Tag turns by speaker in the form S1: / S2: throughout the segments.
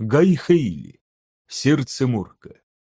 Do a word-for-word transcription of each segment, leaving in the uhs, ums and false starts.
S1: Гай-Хейли. Сердце Морка.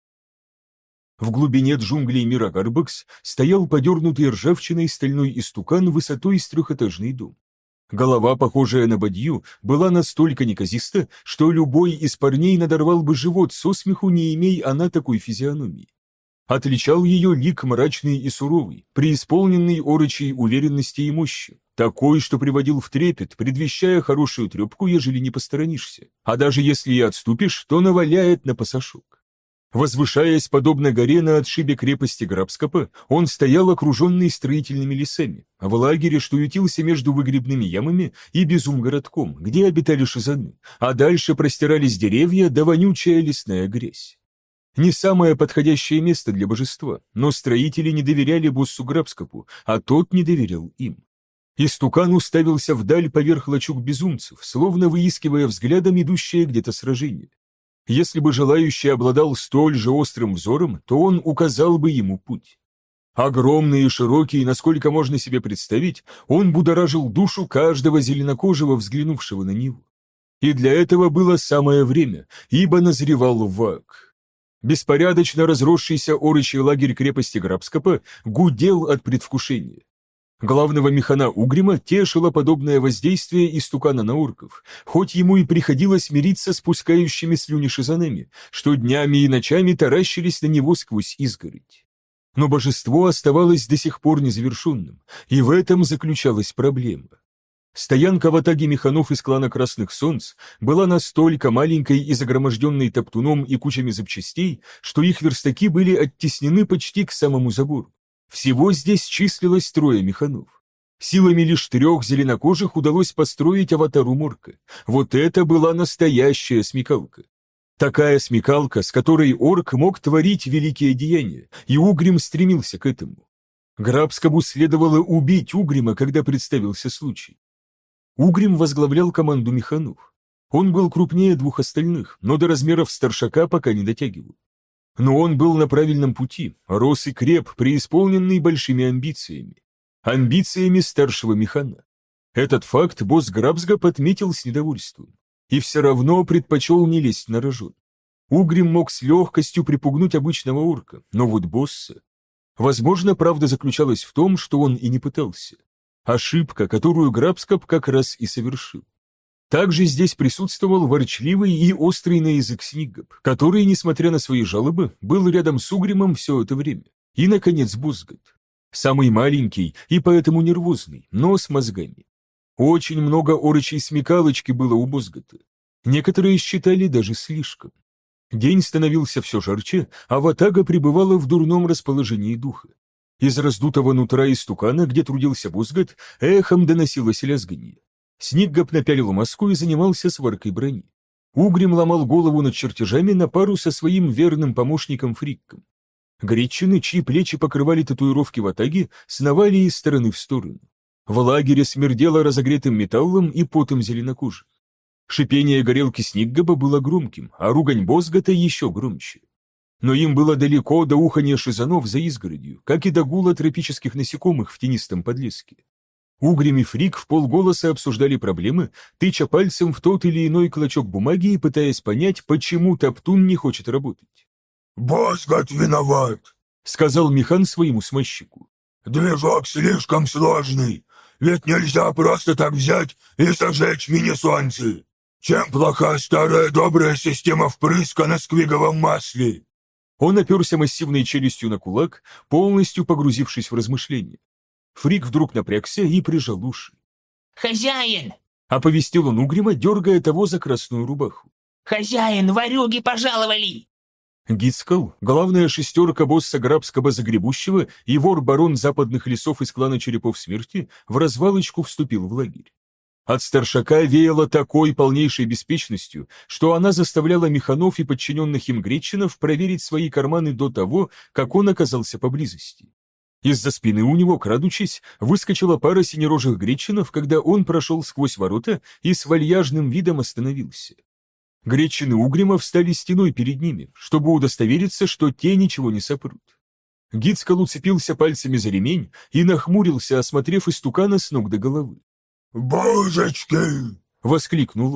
S1: В глубине джунглей мира Гарбакс стоял подернутый ржавчиной стальной истукан высотой с трехэтажный дом. Голова, похожая на бадью, была настолько неказиста, что любой из парней надорвал бы живот со смеху, не имея она такой физиономии. Отличал ее лик мрачный и суровый, преисполненный орочей уверенности и мощи, такой, что приводил в трепет, предвещая хорошую трепку, ежели не посторонишься, а даже если и отступишь, то наваляет на пасашок. Возвышаясь подобно горе на отшибе крепости Грабскопа, он стоял окруженный строительными лесами, а в лагере, что ютился между выгребными ямами и Безумгородком, где обитали шизаны, а дальше простирались деревья да вонючая лесная грязь. Не самое подходящее место для божества, но строители не доверяли боссу Грабскопу, а тот не доверял им. Истукан уставился вдаль поверх лачуг безумцев, словно выискивая взглядом идущее где-то сражение. Если бы желающий обладал столь же острым взором, то он указал бы ему путь. Огромный и широкий, насколько можно себе представить, он будоражил душу каждого зеленокожего, взглянувшего на него. И для этого было самое время, ибо назревал вак. Беспорядочно разросшийся орочий лагерь крепости Грабскопа гудел от предвкушения. Главного механа Угрима тешило подобное воздействие истукана на орков, хоть ему и приходилось мириться с пускающими слюни шизанами, что днями и ночами таращились на него сквозь изгородь. Но божество оставалось до сих пор незавершенным, и в этом заключалась проблема. Стоянка в атаге механов из клана Красных Солнц была настолько маленькой и загроможденной топтуном и кучами запчастей, что их верстаки были оттеснены почти к самому забору. Всего здесь числилось трое механов. Силами лишь трех зеленокожих удалось построить аватару Морка. Вот это была настоящая смекалка. Такая смекалка, с которой орк мог творить великие деяния, и Угрим стремился к этому. Грабскобу следовало убить Угрима, когда представился случай. Угрим возглавлял команду механов. Он был крупнее двух остальных, но до размеров старшака пока не дотягивал. Но он был на правильном пути, рос и креп, преисполненный большими амбициями. Амбициями старшего механа. Этот факт босс Грабсга подметил с недовольством. И все равно предпочел не лезть на рожон. Угрим мог с легкостью припугнуть обычного орка, но вот босса... Возможно, правда заключалась в том, что он и не пытался. Ошибка, которую Грабскоп как раз и совершил. Также здесь присутствовал ворчливый и острый на язык Сниггоп, который, несмотря на свои жалобы, был рядом с Угримом все это время. И, наконец, Бузгот. Самый маленький и поэтому нервозный, но с мозгами. Очень много орочей смекалочки было у Бузгота. Некоторые считали даже слишком. День становился все жарче, а ватага пребывала в дурном расположении духа. Из раздутого нутра истукана, где трудился Бузгот, эхом доносилось лязганье. Сниггоп напялил маску и занимался сваркой брони. Угрим ломал голову над чертежами на пару со своим верным помощником Фрикком. Гречины, чьи плечи покрывали татуировки ватаги, сновали из стороны в сторону. В лагере смердело разогретым металлом и потом зеленокожих. Шипение горелки Сниггоба было громким, а ругань Бузгота еще громче. Но им было далеко до уханья шизанов за изгородью, как и до гула тропических насекомых в тенистом подлеске. Угрим и Фрик вполголоса обсуждали проблемы, тыча пальцем в тот или иной клочок бумаги и пытаясь понять, почему Топтун не хочет работать.
S2: «Бузгот виноват»,
S1: — сказал механ своему смазчику.
S2: «Движок слишком сложный, ведь нельзя просто так взять и сожечь мини-солнце. Чем плоха старая добрая система впрыска на сквиговом масле?»
S1: Он оперся массивной челюстью на кулак, полностью погрузившись в размышления. Фрик вдруг напрягся и прижал уши.
S3: «Хозяин!»
S1: — оповестил он Угрима, дергая того за красную рубаху.
S3: «Хозяин, ворюги пожаловали!»
S1: Гитскал, главная шестерка босса Грабского Загребущего и вор-барон западных лесов из клана Черепов Смерти, в развалочку вступил в лагерь. От старшака веяло такой полнейшей беспечностью, что она заставляла механов и подчиненных им гречинов проверить свои карманы до того, как он оказался поблизости. Из-за спины у него, крадучись, выскочила пара синерожих гречинов, когда он прошел сквозь ворота и с вальяжным видом остановился. Гречины Угрима встали стеной перед ними, чтобы удостовериться, что те ничего не сопрут. Гитскал уцепился пальцами за ремень и нахмурился, осмотрев истукана с ног до головы.
S2: «Божечки!»
S1: — воскликнул он.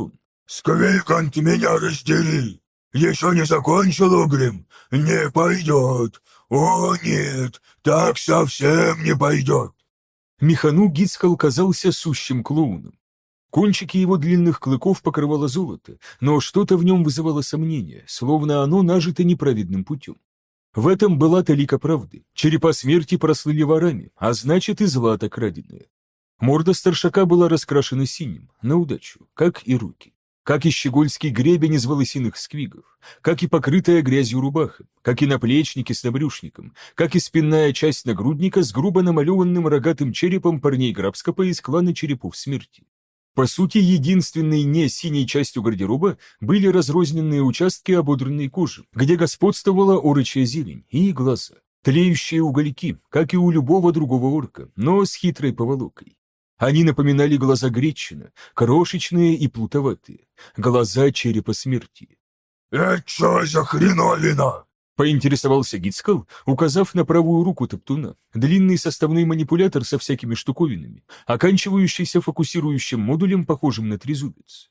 S2: «Сквикант, меня раздели! Еще не закончил, Угрим? Не пойдет! О, нет, так совсем не пойдет!»
S1: Механу Гицкал казался сущим клоуном. Кончики его длинных клыков покрывало золото, но что-то в нем вызывало сомнение, словно оно нажито неправедным путем. В этом была талика правды. Черепа смерти прослыли ворами, а значит и злато краденое. Морда старшака была раскрашена синим, на удачу, как и руки. Как и щегольский гребень из волосяных сквигов, как и покрытая грязью рубаха, как и наплечники с набрюшником, как и спинная часть нагрудника с грубо намалеванным рогатым черепом парней Грабскопа из клана Черепов Смерти. По сути, единственной не синей частью гардероба были разрозненные участки ободранной кожи, где господствовала орочья зелень и глаза, тлеющие угольки, как и у любого другого орка, но с хитрой поволокой. Они напоминали глаза Гречина, крошечные и плутоватые, глаза черепа смерти.
S2: «Это что за хреновина?»
S1: — поинтересовался Гицкал, указав на правую руку топтуна, длинный составной манипулятор со всякими штуковинами, оканчивающийся фокусирующим модулем, похожим на трезубец.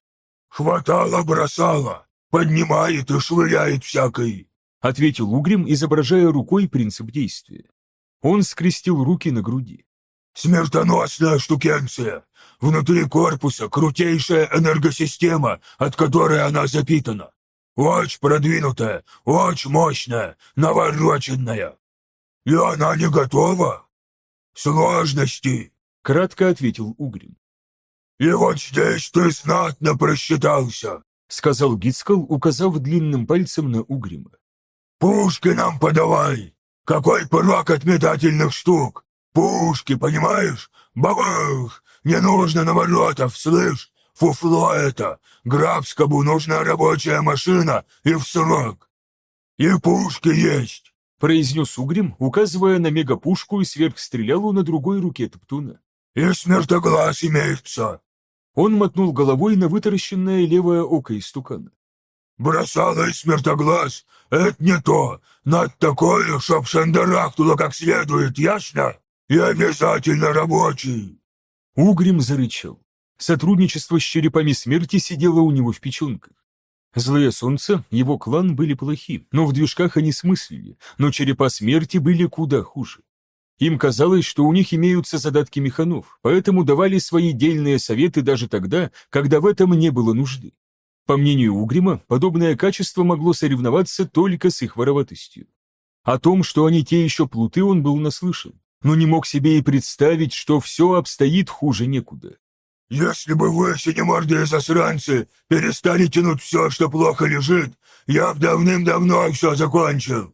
S2: «Хватало-бросало, поднимает и швыряет всякой»,
S1: — ответил Угрим, изображая рукой принцип действия. Он скрестил руки на груди.
S2: «Смертоносная штукенция. Внутри корпуса крутейшая энергосистема, от которой она запитана. Очень продвинутая, очень мощная, навороченная. И она не готова? Сложности», —
S1: кратко ответил Угрим.
S2: «И вот здесь ты знатно просчитался»,
S1: — сказал Гицкал, указав длинным пальцем на Угрима.
S2: «Пушки нам подавай! Какой порог от метательных штук! Пушки, понимаешь? Бабах! Не нужно наворотов, слышь? Фуфло это! Грабскому нужна рабочая машина и в срок! И пушки есть!»
S1: — произнес Угрим, указывая на мегапушку и сверхстрелялу на другой руке топтуна.
S2: «И смертоглаз имеется!»
S1: Он мотнул головой на вытаращенное левое око истукана.
S2: «Бросало и смертоглаз — это не то! Надо такое, чтоб шандарахнуло как следует, ясно? И обязательно рабочий!»
S1: Угрим зарычал. Сотрудничество с черепами смерти сидело у него в печенках. Злое солнце, его клан были плохи, но в движках они смыслили, но черепа смерти были куда хуже. Им казалось, что у них имеются задатки механов, поэтому давали свои дельные советы даже тогда, когда в этом не было нужды. По мнению Угрима, подобное качество могло соревноваться только с их вороватостью. О том, что они те еще плуты, он был наслышан, но не мог себе и представить, что все обстоит хуже некуда.
S2: «Если бы вы, синемордые засранцы, перестали тянуть все, что плохо лежит, я б давным-давно все закончил».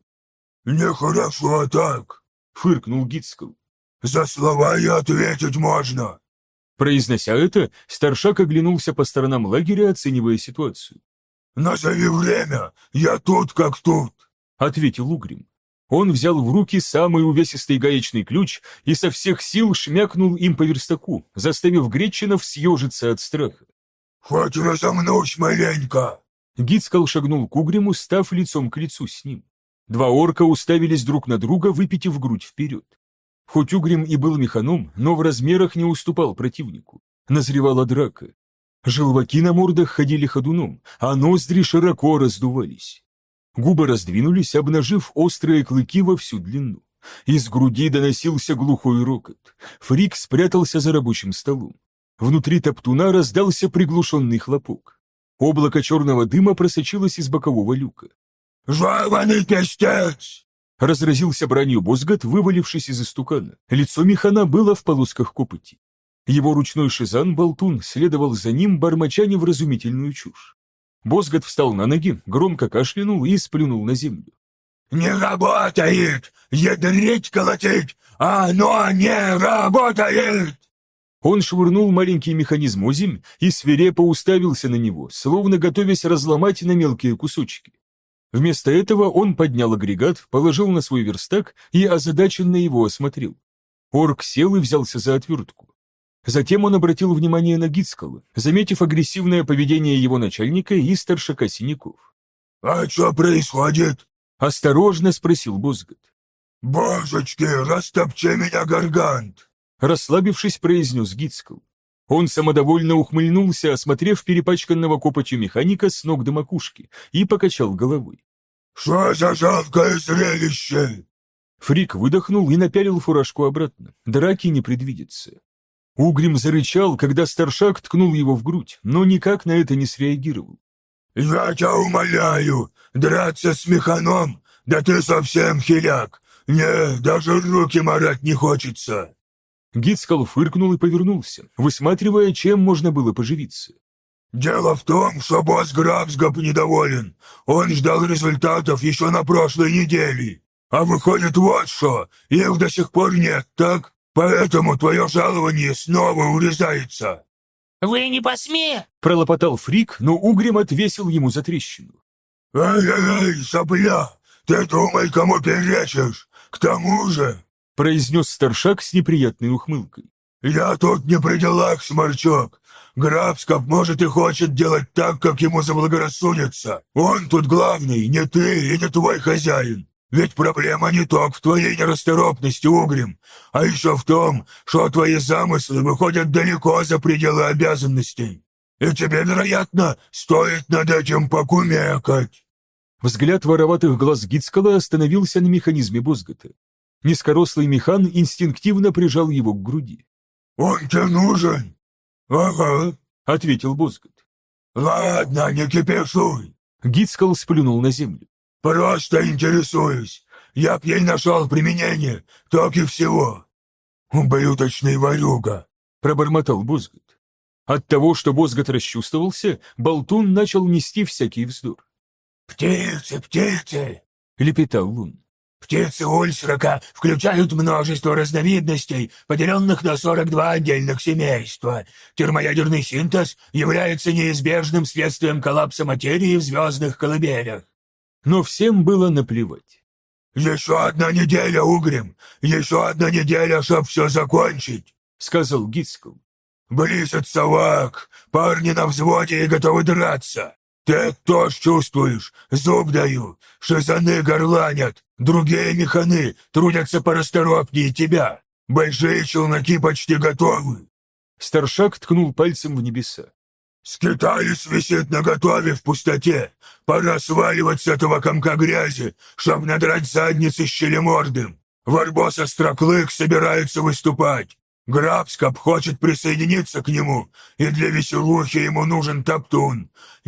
S2: «Нехорошо так»,
S1: — фыркнул Гицкал.
S2: «За слова и ответить можно».
S1: Произнося это, старшак оглянулся по сторонам лагеря, оценивая ситуацию.
S2: «Назови время, я тут как тут»,
S1: — ответил Угрим. Он взял в руки самый увесистый гаечный ключ и со всех сил шмякнул им по верстаку, заставив Гречинов съежиться от страха.
S2: «Хоть разомнусь маленько!»
S1: Гицкал шагнул к Угриму, став лицом к лицу с ним. Два орка уставились друг на друга, выпитив грудь вперед. Хоть Угрим и был механом, но в размерах не уступал противнику. Назревала драка. Желваки на мордах ходили ходуном, а ноздри широко раздувались. Губы раздвинулись, обнажив острые клыки во всю длину. Из груди доносился глухой рокот. Фрик спрятался за рабочим столом. Внутри топтуна раздался приглушенный хлопок. Облако черного дыма просочилось из бокового люка.
S2: «Жеваный пестец!»
S1: Разразился бранью Бозгат, вывалившись из истукана. Лицо механа было в полосках копоти. Его ручной шизан-болтун следовал за ним, бормоча невразумительную чушь. Бозгат встал на ноги, громко кашлянул и сплюнул на землю.
S2: «Не работает! Ядрить колотить! Оно не работает!»
S1: Он швырнул маленький механизм озимь и свирепо уставился на него, словно готовясь разломать на мелкие кусочки. Вместо этого он поднял агрегат, положил на свой верстак и озадаченно его осмотрел. Орк сел и взялся за отвертку. Затем он обратил внимание на Гицкала, заметив агрессивное поведение его начальника и старшака Синяков.
S2: «А что происходит?»
S1: — осторожно спросил Бозгат.
S2: «Божечки, растопчи меня, Гаргант!»
S1: — расслабившись, произнес Гицкал. Он самодовольно ухмыльнулся, осмотрев перепачканного копотью механика с ног до макушки, и покачал головой.
S2: «Что за жалкое зрелище?»
S1: Фрик выдохнул и напялил фуражку обратно. Драки не предвидится. Угрим зарычал, когда старшак ткнул его в грудь, но никак на это не среагировал.
S2: «Я тебя умоляю, драться с механом? Да ты совсем хиляк! Не, даже руки марать не хочется!»
S1: Гитскал фыркнул и повернулся, высматривая, чем можно было поживиться.
S2: «Дело в том, что босс Грабсгоп недоволен. Он ждал результатов еще на прошлой неделе. А выходит вот что, их до сих пор нет, так? Поэтому твое жалование снова урезается».
S3: «Вы не посме!»
S1: — пролопотал Фрик, но Угрим отвесил ему за трещину.
S2: «Эй-эй-эй, сопля, ты думай, кому перечишь. К тому же...» —
S1: произнес старшак с неприятной ухмылкой.
S2: «Я тут не при делах, сморчок. Грабскоп может и хочет делать так, как ему заблагорассудится. Он тут главный, не ты и не твой хозяин. Ведь проблема не только в твоей нерасторопности, Угрим, а еще в том, что твои замыслы выходят далеко за пределы обязанностей. И тебе, вероятно, стоит над этим покумекать».
S1: Взгляд вороватых глаз Гитскала остановился на механизме Бозгота. Низкорослый механ инстинктивно прижал его к груди.
S2: «Он тебе нужен?» «Ага»,
S1: — ответил Бозгот.
S2: «Ладно, не кипишуй».
S1: Гитскал сплюнул на землю.
S2: «Просто интересуюсь. Я б ей нашел применение, так и всего». «Ублюдочный ворюга»,
S1: — пробормотал Бозгот. От того, что Бозгот расчувствовался, болтун начал нести всякий вздор.
S2: «Птицы, птицы!» —
S1: лепетал он.
S2: «Птицы Ульсрака включают множество разновидностей, поделенных на сорок два отдельных семейства. Термоядерный синтез является неизбежным следствием коллапса материи в звездных колыбелях».
S1: Но всем было наплевать.
S2: «Еще одна неделя, Угрим! Еще одна неделя, чтоб все закончить!» —
S1: сказал Гитскал.
S2: «Близится вак, парни на взводе и готовы драться. Ты тоже чувствуешь, зуб даю, шизаны горланят, другие механы трудятся порасторопнее тебя. Большие челноки почти готовы».
S1: Старшак ткнул пальцем в небеса.
S2: «Скиталис висит наготове в пустоте. Пора сваливать с этого комка грязи, чтоб надрать задницы щелемордым. Варбос Остроклык собирается выступать. Грабскоп хочет присоединиться к нему, и для веселухи ему нужен топтун.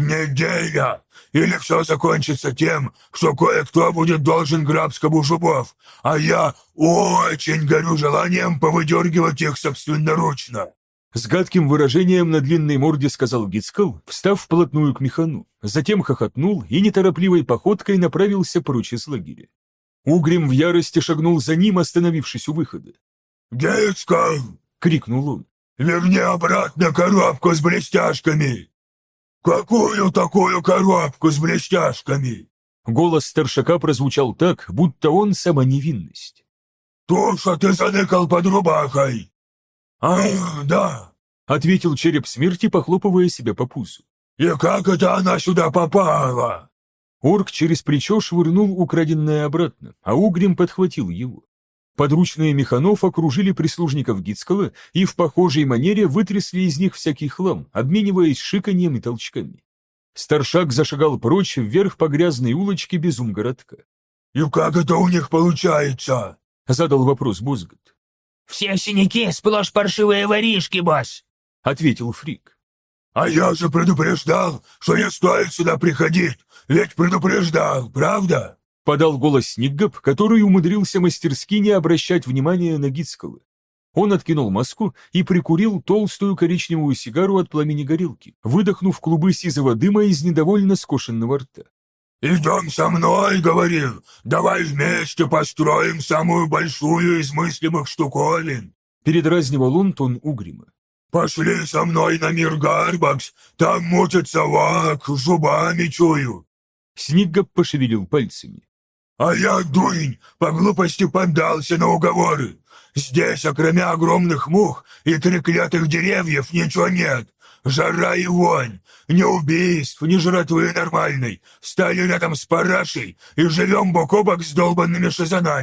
S2: Неделя! Или все закончится тем, что кое-кто будет должен Грабскобу зубов, а я очень горю желанием повыдергивать их собственноручно».
S1: С гадким выражением на длинной морде сказал Гитскал, встав вплотную к механу, затем хохотнул и неторопливой походкой направился прочь из лагеря. Угрим в ярости шагнул за ним, остановившись у выхода.
S2: «Гитскал!» —
S1: крикнул он.
S2: «Верни обратно коробку с блестяшками!» «Какую такую коробку с блестяшками?»
S1: Голос старшака прозвучал так, будто он сама невинность.
S2: «Ту, что ты заныкал под рубахой!» «А, да!» —
S1: ответил череп смерти, похлопывая себя по пузу.
S2: «И как это она сюда попала?»
S1: Орк через плечо швырнул украденное обратно, а Угрим подхватил его. Подручные механов окружили прислужников Гитскала и в похожей манере вытрясли из них всякий хлам, обмениваясь шиканьем и толчками. Старшак зашагал прочь вверх по грязной улочке Безумгородка.
S2: «И как это у них получается?»
S1: — задал вопрос Бозгот.
S3: «Все синяки сплошь паршивые воришки, босс!»
S1: — ответил Фрик.
S2: «А я же предупреждал, что не стоит сюда приходить, ведь предупреждал, правда?»
S1: — подал голос Сниггап, который умудрился мастерски не обращать внимания на Гитскала. Он откинул маску и прикурил толстую коричневую сигару от пламени горелки, выдохнув клубы сизого дыма из недовольно скошенного рта.
S2: «Идем со мной, — говорил, — давай вместе построим самую большую из мыслимых штуковин!»
S1: Передразнивал он тон Угрима.
S2: «Пошли со мной на мир Гарбакс, там мутится вак, зубами чую!»
S1: Сниггап пошевелил пальцами.
S2: «А я, дурень, по глупости поддался на уговоры. Здесь, окромя огромных мух и треклятых деревьев, ничего нет. Жара и вонь, ни убийств, ни жратвы нормальной. Стали рядом с парашей и живем бок о бок с долбанными шизанами.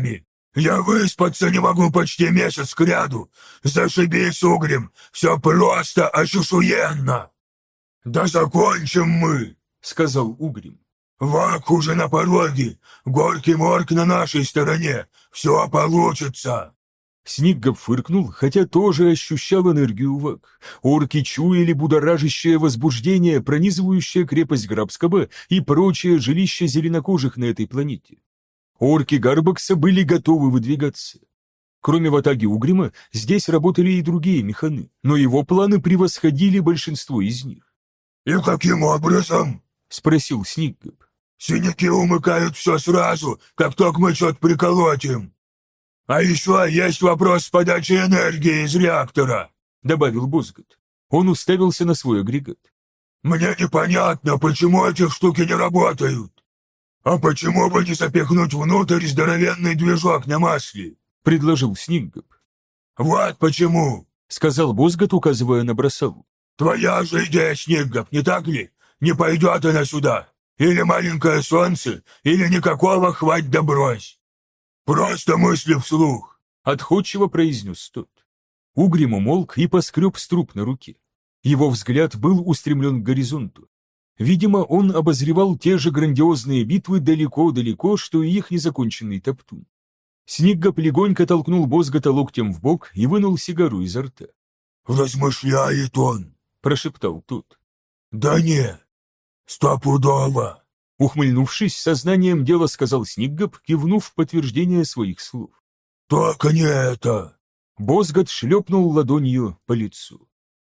S2: Я выспаться не могу почти месяц кряду. Зашибись, Угрим, все просто ошушуенно. Да закончим мы,
S1: сказал Угрим.
S2: Вак уже на пороге, горький морг на нашей стороне, все получится.
S1: Сниггоп фыркнул, хотя тоже ощущал энергию Вак. Орки чуяли будоражащее возбуждение, пронизывающее крепость Грабскоба и прочее жилище зеленокожих на этой планете. Орки Гарбакса были готовы выдвигаться. Кроме ватаги Угрима, здесь работали и другие механы, но его планы превосходили большинство из них.
S2: «И каким образом?» —
S1: спросил Сниггоп.
S2: «Синяки умыкают все сразу, как только мы что-то приколотим. А еще есть вопрос с подачей энергии из реактора», —
S1: добавил Бозгот. Он уставился на свой агрегат.
S2: «Мне непонятно, почему эти штуки не работают. А почему бы не запихнуть внутрь здоровенный движок на масле?»
S1: — предложил Сниггоп.
S2: «Вот почему», —
S1: сказал Бозгот, указывая на бросалу.
S2: «Твоя же идея, Сниггоп, не так ли? Не пойдет она сюда. Или маленькое солнце, или никакого хвать да брось. Просто мысли вслух», —
S1: отходчиво произнес тот. Угрим умолк и поскреб струп на руке. Его взгляд был устремлен к горизонту. Видимо, он обозревал те же грандиозные битвы далеко-далеко, что и их незаконченный топтун. Сниггоп легонько толкнул Бозгота локтем в бок и вынул сигару изо рта.
S2: «Размышляет он», — прошептал тот. «Да не, стопудово».
S1: Ухмыльнувшись, сознанием дела сказал Сниггоп, кивнув в подтверждение своих слов.
S2: «Только не это!»
S1: Бозгот шлепнул ладонью по лицу.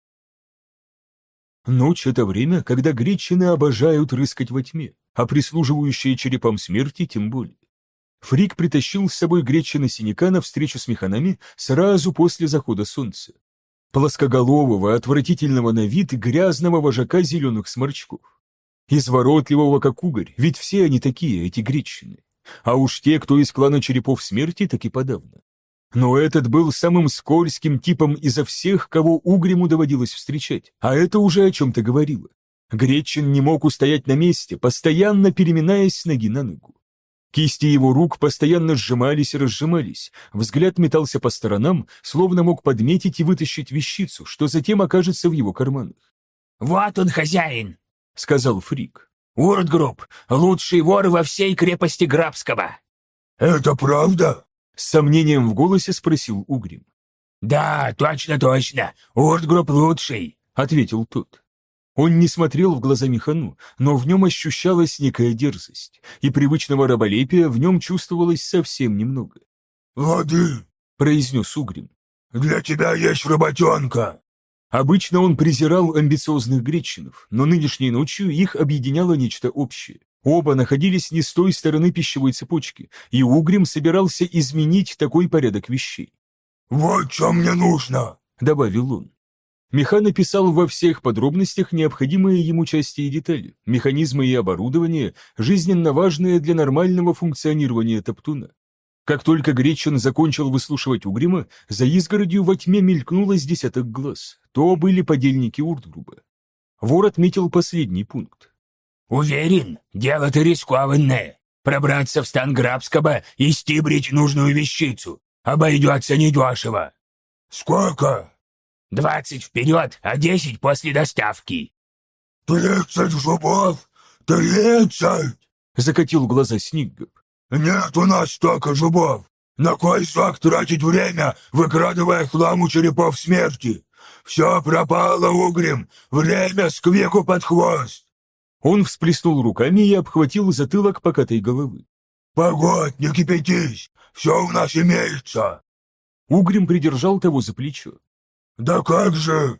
S1: Ночь — это время, когда гречины обожают рыскать во тьме, а прислуживающие черепам смерти тем более. Фрик притащил с собой гречина-синяка на встречу с механами сразу после захода солнца. Плоскоголового, отвратительного на вид и грязного вожака зеленых сморчков. Изворотливого, как угорь, ведь все они такие, эти гречины. А уж те, кто из клана черепов смерти, так и подавно. Но этот был самым скользким типом изо всех, кого Угриму доводилось встречать, а это уже о чем-то говорило. Гречин не мог устоять на месте, постоянно переминаясь с ноги на ногу. Кисти его рук постоянно сжимались и разжимались, взгляд метался по сторонам, словно мог подметить и вытащить вещицу, что затем окажется в его карманах.
S3: «Вот он, хозяин!»
S1: — сказал Фрик.
S3: «Уртгруб, лучший вор во всей крепости Грабского!»
S2: «Это правда?»
S1: — с сомнением в голосе спросил Угрим.
S3: «Да, точно-точно, Уртгруб лучший!» —
S1: ответил тот. Он не смотрел в глаза механу, но в нем ощущалась некая дерзость, и привычного раболепия в нем чувствовалось совсем немного.
S2: «Лады!»
S1: — произнес Угрим.
S2: «Для тебя есть работенка!»
S1: Обычно он презирал амбициозных гречинов, но нынешней ночью их объединяло нечто общее. Оба находились не с той стороны пищевой цепочки, и Угрим собирался изменить такой порядок вещей.
S2: «Вот что мне нужно!»
S1: — добавил он. Механ описал во всех подробностях необходимые ему части и детали, механизмы и оборудование, жизненно важные для нормального функционирования топтуна. Как только Гречин закончил выслушивать Угрима, за изгородью во тьме мелькнуло с десяток глаз. То были подельники Уртгруба. Вор отметил последний пункт.
S3: «Уверен, дело-то рискованное. Пробраться в стан Грабского и стибрить нужную вещицу. Обойдется недешево».
S2: «Сколько?»
S3: «Двадцать вперед, а десять после доставки».
S2: «Тридцать зубов? Тридцать?»
S1: — закатил глаза Сниггоп.
S2: «Нет у нас столько зубов. На кой срок тратить время, выкрадывая хлам у черепов смерти? Все пропало, Угрим, время сквику под хвост».
S1: Он всплеснул руками и обхватил затылок покатой головы.
S2: «Погодь, не кипятись, все у нас имеется».
S1: Угрим придержал того за плечо.
S2: «Да как же?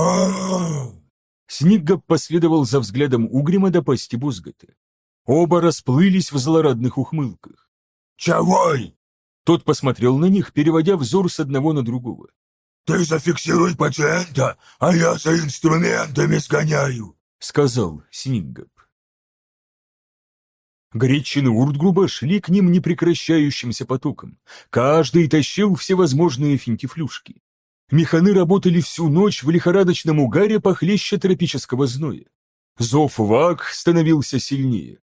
S2: А-а-а!»
S1: Сниггоп последовал за взглядом Угрима до пасти Бозгота. Оба расплылись в злорадных ухмылках.
S2: «Чавой!»
S1: Тот посмотрел на них, переводя взор с одного на другого.
S2: «Ты зафиксируй пациента, а я за инструментами сгоняю», —
S1: сказал Сниггоп. Гречины Уртгруба шли к ним непрекращающимся потоком. Каждый тащил всевозможные финтифлюшки. Механы работали всю ночь в лихорадочном угаре похлеще тропического зноя. Зов Вак становился сильнее.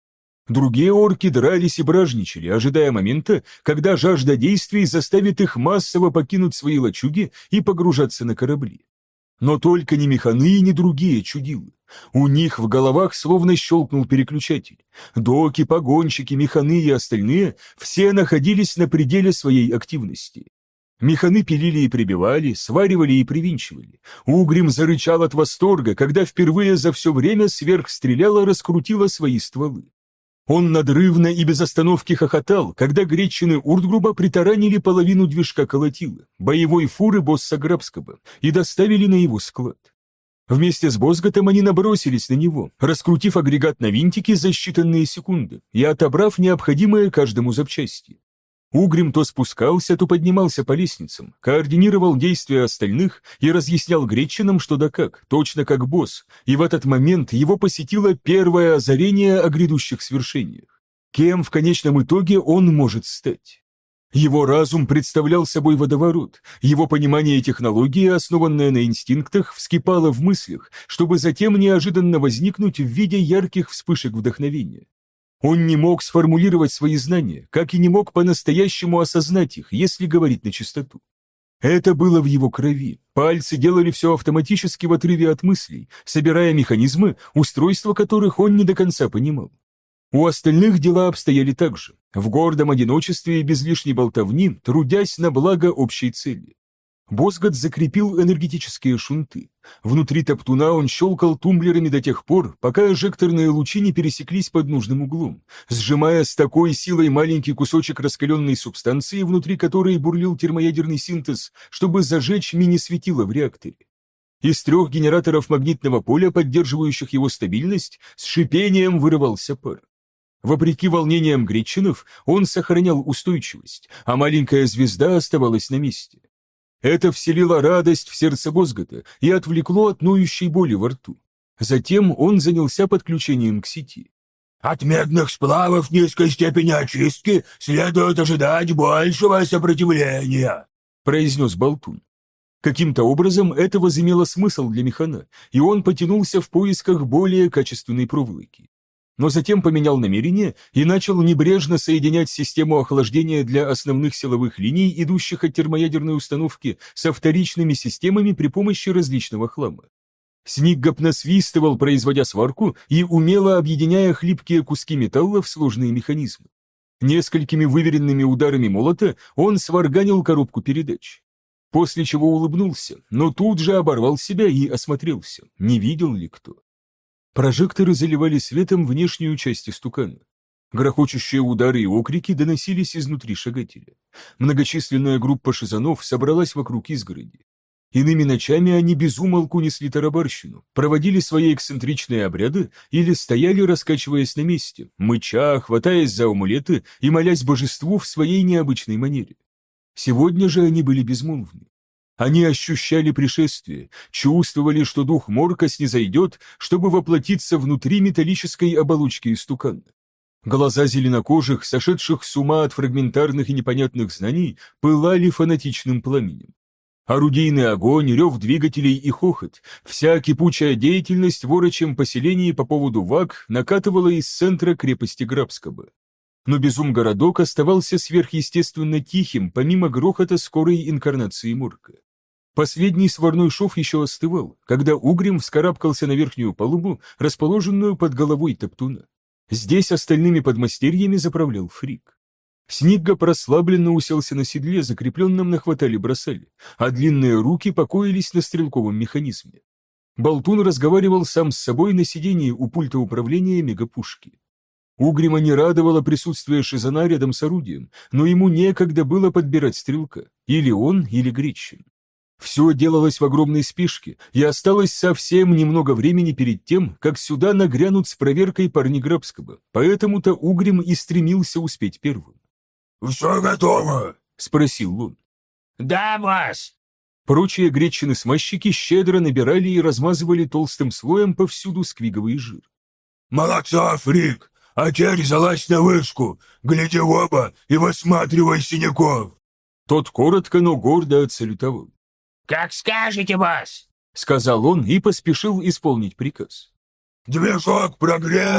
S1: Другие орки дрались и бражничали, ожидая момента, когда жажда действий заставит их массово покинуть свои лачуги и погружаться на корабли. Но только ни механы, ни другие чудилы. У них в головах словно щелкнул переключатель. Доки, погонщики, механы и остальные все находились на пределе своей активности. Механы пилили и прибивали, сваривали и привинчивали. Угрим зарычал от восторга, когда впервые за все время сверхстреляла раскрутила свои стволы. Он надрывно и без остановки хохотал, когда гречины Уртгруба притаранили половину движка колотила, боевой фуры босса Грабского, и доставили на его склад. Вместе с Бозготом они набросились на него, раскрутив агрегат на винтики за считанные секунды и отобрав необходимое каждому запчасти. Угрим то спускался, то поднимался по лестницам, координировал действия остальных и разъяснял гречинам что да как, точно как босс, и в этот момент его посетило первое озарение о грядущих свершениях. Кем в конечном итоге он может стать? Его разум представлял собой водоворот, его понимание технологии, основанное на инстинктах, вскипало в мыслях, чтобы затем неожиданно возникнуть в виде ярких вспышек вдохновения. Он не мог сформулировать свои знания, как и не мог по-настоящему осознать их, если говорить на чистоту. Это было в его крови. Пальцы делали все автоматически в отрыве от мыслей, собирая механизмы, устройства которых он не до конца понимал. У остальных дела обстояли так же, в гордом одиночестве и без лишней болтовни, трудясь на благо общей цели. Бозгот закрепил энергетические шунты. Внутри топтуна он щелкал тумблерами до тех пор, пока эжекторные лучи не пересеклись под нужным углом, сжимая с такой силой маленький кусочек раскаленной субстанции, внутри которой бурлил термоядерный синтез, чтобы зажечь мини-светило в реакторе. Из трех генераторов магнитного поля, поддерживающих его стабильность, с шипением вырывался пар. Вопреки волнениям гречинов, он сохранял устойчивость, а маленькая звезда оставалась на месте. Это вселило радость в сердце Бозгота и отвлекло от ноющей боли во рту. Затем он занялся подключением к сети.
S2: «От медных сплавов низкой степени очистки следует ожидать большего сопротивления», —
S1: произнес Болтун. Каким-то образом это возымело смысл для механа, и он потянулся в поисках более качественной проволоки. Но затем поменял намерение и начал небрежно соединять систему охлаждения для основных силовых линий, идущих от термоядерной установки, со вторичными системами при помощи различного хлама. Сниггоп насвистывал, производя сварку и умело объединяя хлипкие куски металла в сложные механизмы. Несколькими выверенными ударами молота он сварганил коробку передач. После чего улыбнулся, но тут же оборвал себя и осмотрелся, не видел ли кто. Прожекторы заливали светом внешнюю часть истукана. Грохочущие удары и окрики доносились изнутри шагателя. Многочисленная группа шизанов собралась вокруг изгороди. Иными ночами они без умолку несли тарабарщину, проводили свои эксцентричные обряды или стояли, раскачиваясь на месте, мыча, хватаясь за амулеты и молясь божеству в своей необычной манере. Сегодня же они были безмолвны. Они ощущали пришествие, чувствовали, что дух Морка снизойдет, чтобы воплотиться внутри металлической оболочки истукана. Глаза зеленокожих, сошедших с ума от фрагментарных и непонятных знаний, пылали фанатичным пламенем. Орудийный огонь, рев двигателей и хохот, вся кипучая деятельность в орочьем поселении по поводу ваг накатывала из центра крепости Грабского. Но безум-городок оставался сверхъестественно тихим, помимо грохота скорой инкарнации Морка. Последний сварной шов еще остывал, когда Угрим вскарабкался на верхнюю палубу, расположенную под головой топтуна. Здесь остальными подмастерьями заправлял Фрик. Сниггоп расслабленно уселся на седле, закрепленном на хватале-бросале, а длинные руки покоились на стрелковом механизме. Болтун разговаривал сам с собой на сидении у пульта управления мегапушки. Угрима не радовало присутствие Шизана рядом с орудием, но ему некогда было подбирать стрелка, или он, или Гречин. Все делалось в огромной спешке, и осталось совсем немного времени перед тем, как сюда нагрянут с проверкой парни Грабского, поэтому-то Угрим и стремился успеть первым.
S2: «Все готово?»
S1: — спросил он.
S3: «Да, босс!»
S1: Прочие гречины-смазчики щедро набирали и размазывали толстым слоем повсюду сквиговый жир.
S2: «Молодца, Фрик! А теперь залазь на вышку, гляди в оба и высматривай синяков!»
S1: Тот коротко, но гордо отсалютовал.
S3: «Как скажете, босс!» —
S1: сказал он и поспешил исполнить приказ.
S2: «Движок прогрет!» —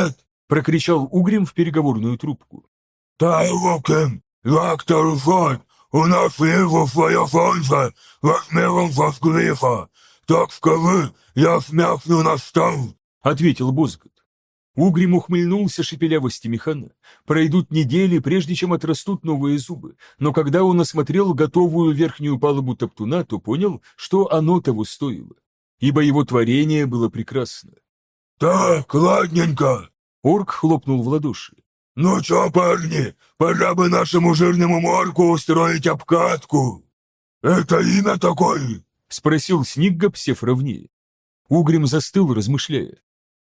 S1: прокричал Угрим в переговорную трубку.
S2: «Тайлокем, доктор Фон, у нас ліво своя фонза, возьмем со скрифа. Так скажи, я смяхну на стол»,
S1: — ответил Бозгот. Угрим ухмыльнулся шепелявости механа. Пройдут недели, прежде чем отрастут новые зубы, но когда он осмотрел готовую верхнюю палубу топтуна, то понял, что оно того стоило, ибо его творение было прекрасно.
S2: «Так, ладненько», —
S1: орк хлопнул в ладоши.
S2: «Ну чё, парни, пора бы нашему жирному морку устроить обкатку. Это имя такое?»
S1: — спросил Сниггоп, сев ровнее. Угрим застыл, размышляя.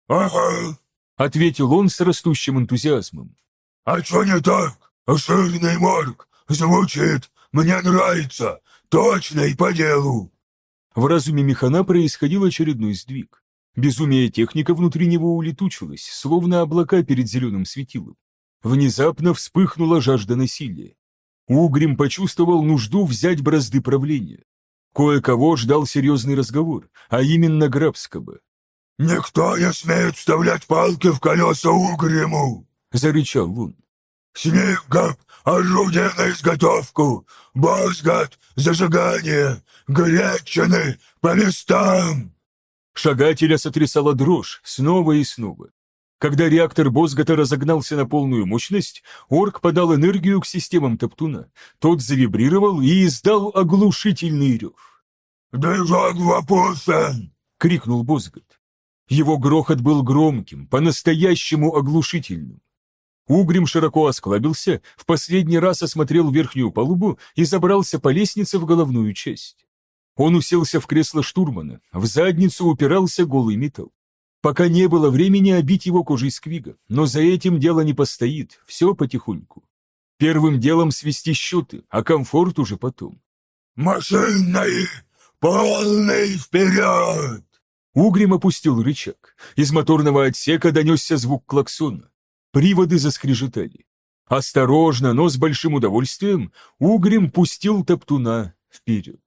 S2: «Ага»,
S1: — ответил он с растущим энтузиазмом.
S2: «А чё не так? Жирный морк. Звучит. Мне нравится. Точно и по делу».
S1: В разуме механа происходил очередной сдвиг. Безумие техника внутри него улетучилось, словно облака перед зеленым светилом. Внезапно вспыхнула жажда насилия. Угрим почувствовал нужду взять бразды правления. Кое-кого ждал серьезный разговор, а именно Грабского.
S2: «Никто не смеет вставлять палки в колеса Угриму!» —
S1: зарычал он.
S2: «Сниггоп, орудие на изготовку! Бозгот, зажигание! Гречины, по местам!»
S1: Шагателя сотрясала дрожь снова и снова. Когда реактор Бозгота разогнался на полную мощность, орк подал энергию к системам топтуна. Тот завибрировал и издал оглушительный рев.
S2: «Движок запущен!» —
S1: крикнул Бозгот. Его грохот был громким, по-настоящему оглушительным. Угрим широко осклабился, в последний раз осмотрел верхнюю палубу и забрался по лестнице в головную часть. Он уселся в кресло штурмана, в задницу упирался голый металл. Пока не было времени обить его кожей сквига, но за этим дело не постоит, все потихоньку. Первым делом свести счеты, а комфорт уже потом.
S2: «Машинный! Полный вперед!»
S1: Угрим опустил рычаг. Из моторного отсека донесся звук клаксона. Приводы заскрежетали. Осторожно, но с большим удовольствием Угрим пустил топтуна вперед.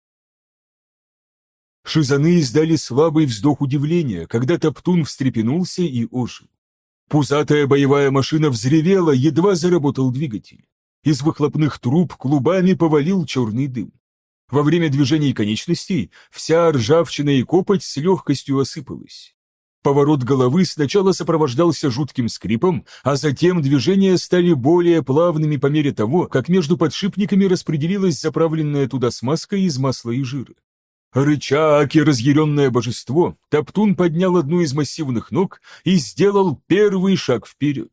S1: Шизаны издали слабый вздох удивления, когда топтун встрепенулся и ожил. Пузатая боевая машина взревела, едва заработал двигатель. Из выхлопных труб клубами повалил черный дым. Во время движений конечностей вся ржавчина и копоть с легкостью осыпалась. Поворот головы сначала сопровождался жутким скрипом, а затем движения стали более плавными по мере того, как между подшипниками распределилась заправленная туда смазка из масла и жира. Рыча аки разъяренное божество, топтун поднял одну из массивных ног и сделал первый шаг вперед.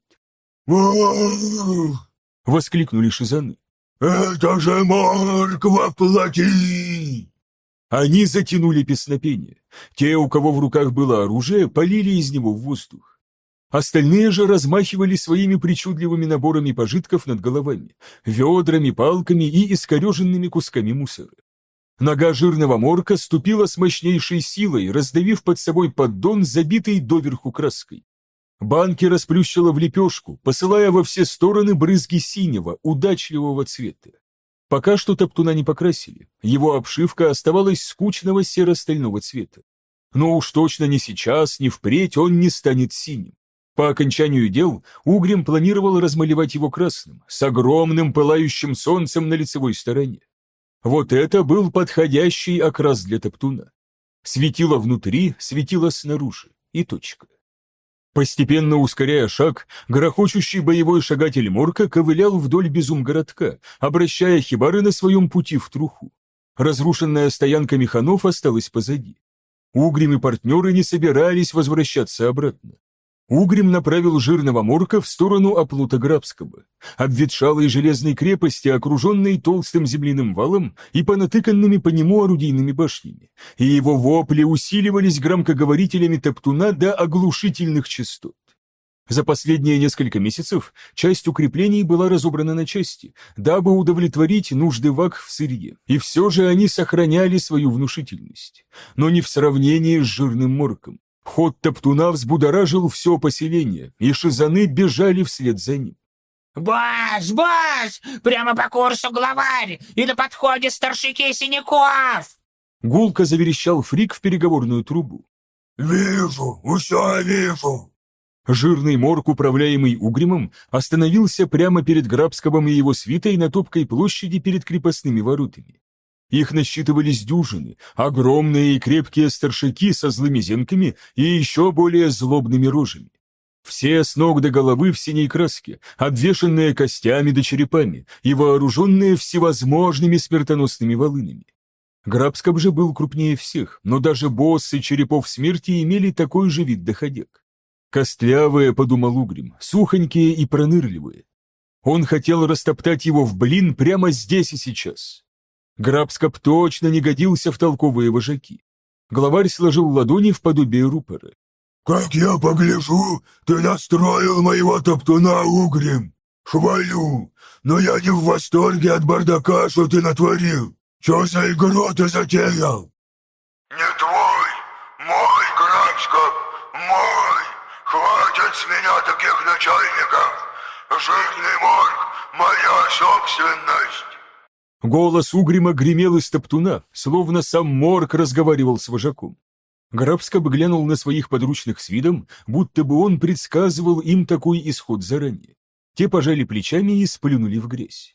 S2: «О-о-о!»
S1: — воскликнули шизаны.
S2: «Это же морк воплоти!»
S1: Они затянули песнопение. Те, у кого в руках было оружие, полили из него в воздух. Остальные же размахивали своими причудливыми наборами пожитков над головами, ведрами, палками и искореженными кусками мусора. Нога жирного морка ступила с мощнейшей силой, раздавив под собой поддон, забитый доверху краской. Банки расплющила в лепешку, посылая во все стороны брызги синего, удачливого цвета. Пока что топтуна не покрасили, его обшивка оставалась скучного серо-стального цвета. Но уж точно не сейчас, ни впредь он не станет синим. По окончанию дел Угрим планировал размалевать его красным, с огромным пылающим солнцем на лицевой стороне. Вот это был подходящий окрас для топтуна. Светило внутри, светило снаружи, и точка. Постепенно ускоряя шаг, грохочущий боевой шагатель морка ковылял вдоль безумгородка, обращая хибары на своем пути в труху. Разрушенная стоянка механов осталась позади. Угрим и партнеры не собирались возвращаться обратно. Угрим направил жирного морка в сторону оплота Грабского, обветшалой железной крепости, окруженной толстым земляным валом и понатыканными по нему орудийными башнями, и его вопли усиливались громкоговорителями топтуна до оглушительных частот. За последние несколько месяцев часть укреплений была разобрана на части, дабы удовлетворить нужды вак в сырье, и все же они сохраняли свою внушительность, но не в сравнении с жирным морком. Ход топтуна взбудоражил все поселение, и шизаны бежали вслед за ним.
S4: «Босс! Босс! Прямо по курсу главарь! И на подходе старшики Синяков!»
S1: Гулко заверещал Фрик в переговорную трубу.
S2: «Вижу, все вижу!»
S1: Жирный морг, управляемый Угрюмом, остановился прямо перед Грабскобом и его свитой на топкой площади перед крепостными воротами. Их насчитывались дюжины, огромные и крепкие старшаки со злыми зенками и еще более злобными рожами. Все с ног до головы в синей краске, обвешанные костями да черепами и вооруженные всевозможными смертоносными волынами. Грабскоб же был крупнее всех, но даже боссы черепов смерти имели такой же вид доходяг. Костлявые, подумал Угрюм, сухонькие и пронырливые. Он хотел растоптать его в блин прямо здесь и сейчас. Грабскоб точно не годился в толковые вожаки. Главарь сложил ладони в подобие рупора.
S2: «Как я погляжу, ты настроил моего топтуна, Угрюм. Хвалю, но я не в восторге от бардака, что ты натворил. Че за игру ты затеял?» «Не твой, мой, Грабскоб, мой. Хватит с меня таких начальников. Жирный морг — моя собственность».
S1: Голос Угрюма гремел из топтуна, словно сам морг разговаривал с вожаком. Грабскоб глянул на своих подручных с видом, будто бы он предсказывал им такой исход заранее. Те пожали плечами и сплюнули в грязь.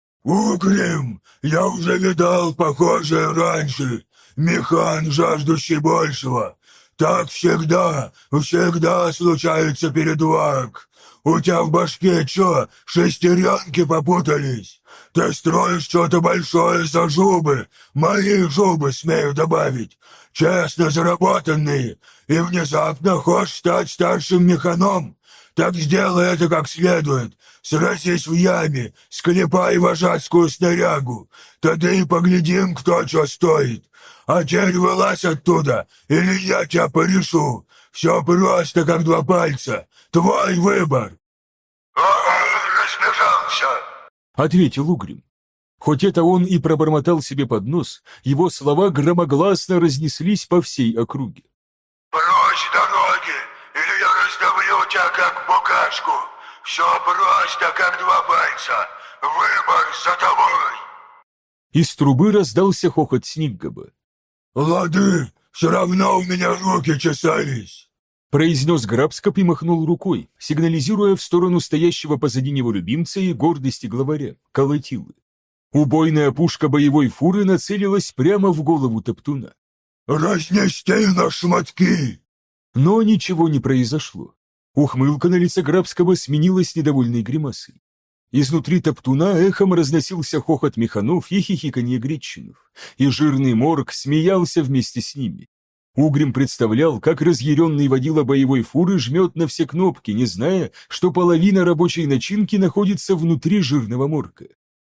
S2: «Угрюм, я уже видал похожее раньше. Механ, жаждущий большего. Так всегда, всегда случается передваг. У тебя в башке что, шестеренки попутались? Ты строишь что-то большое за зубы, мои зубы, смею добавить, честно заработанные, и внезапно хочешь стать старшим механом? Так сделай это как следует, сразись в яме, склепай вожатскую снарягу, тогда и поглядим, кто что стоит. А теперь вылазь оттуда, или я тебя порешу. Все просто, как два пальца. Твой выбор. «Разбежался»,
S1: — ответил Угрюм. Хоть это он и пробормотал себе под нос, его слова громогласно разнеслись по всей округе.
S2: «Прочь дороги, или я раздавлю тебя, как букашку. Все просто, как два пальца. Выбор за тобой».
S1: Из трубы раздался хохот Сниггаба.
S2: «Лады, все равно у меня руки чесались»,
S1: — произнес Грабскоб и махнул рукой, сигнализируя в сторону стоящего позади него любимца и гордости главаря, колотилы. Убойная пушка боевой фуры нацелилась прямо в голову топтуна.
S2: «Разнести на шматки!»
S1: Но ничего не произошло. Ухмылка на лице Грабского сменилась недовольной гримасой. Изнутри топтуна эхом разносился хохот механов и хихиканье гречинов, и жирный морг смеялся вместе с ними. Угрюм представлял, как разъяренный водила боевой фуры жмет на все кнопки, не зная, что половина рабочей начинки находится внутри жирного морга.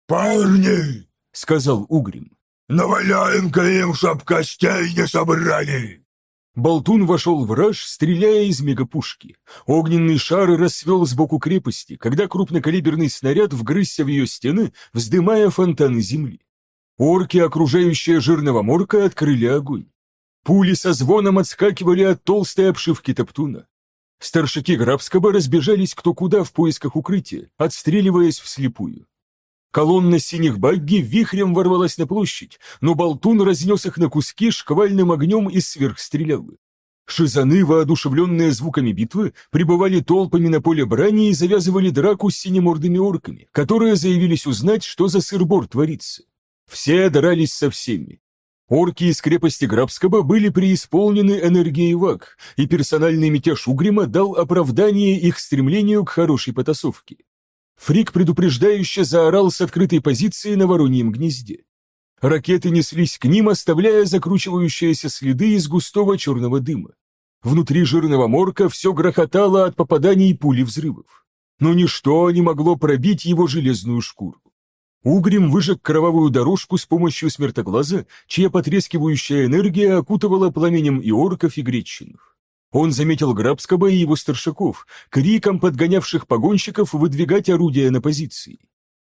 S2: «Парни!» —
S1: сказал Угрюм.
S2: «Наваляем-ка им, чтоб костей не собрали!»
S1: Болтун вошел в раж, стреляя из мегапушки. Огненный шар расцвел сбоку крепости, когда крупнокалиберный снаряд вгрызся в ее стены, вздымая фонтаны земли. Орки, окружающие жирного морка, открыли огонь. Пули со звоном отскакивали от толстой обшивки топтуна. Старшаки Грабского разбежались кто куда в поисках укрытия, отстреливаясь вслепую. Колонна синих багги вихрем ворвалась на площадь, но болтун разнес их на куски шквальным огнем из сверхстрелялы. Шизаны, воодушевленные звуками битвы, прибывали толпами на поле брани и завязывали драку с синемордыми орками, которые заявились узнать, что за сыр-бор творится. Все дрались со всеми. Орки из крепости Грабского были преисполнены энергией ваг, и персональный мятеж Угрюма дал оправдание их стремлению к хорошей потасовке. Фрик предупреждающе заорал с открытой позиции на вороньем гнезде. Ракеты неслись к ним, оставляя закручивающиеся следы из густого черного дыма. Внутри жирного морка все грохотало от попаданий пули взрывов. Но ничто не могло пробить его железную шкуру. Угрюм выжег кровавую дорожку с помощью смертоглаза, чья потрескивающая энергия окутывала пламенем и орков, и гречинов. Он заметил Грабского и его старшаков, криком подгонявших погонщиков выдвигать орудия на позиции.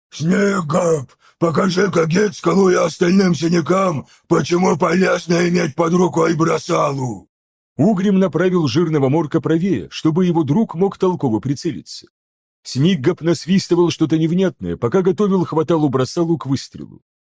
S2: «Снеггаб, покажи-ка Гетскалу и остальным синякам, почему полезно иметь под рукой бросалу!»
S1: Угрюм направил жирного морка правее, чтобы его друг мог толково прицелиться. Сниггаб насвистывал что-то невнятное, пока готовил хваталу бросалу к выстрелу.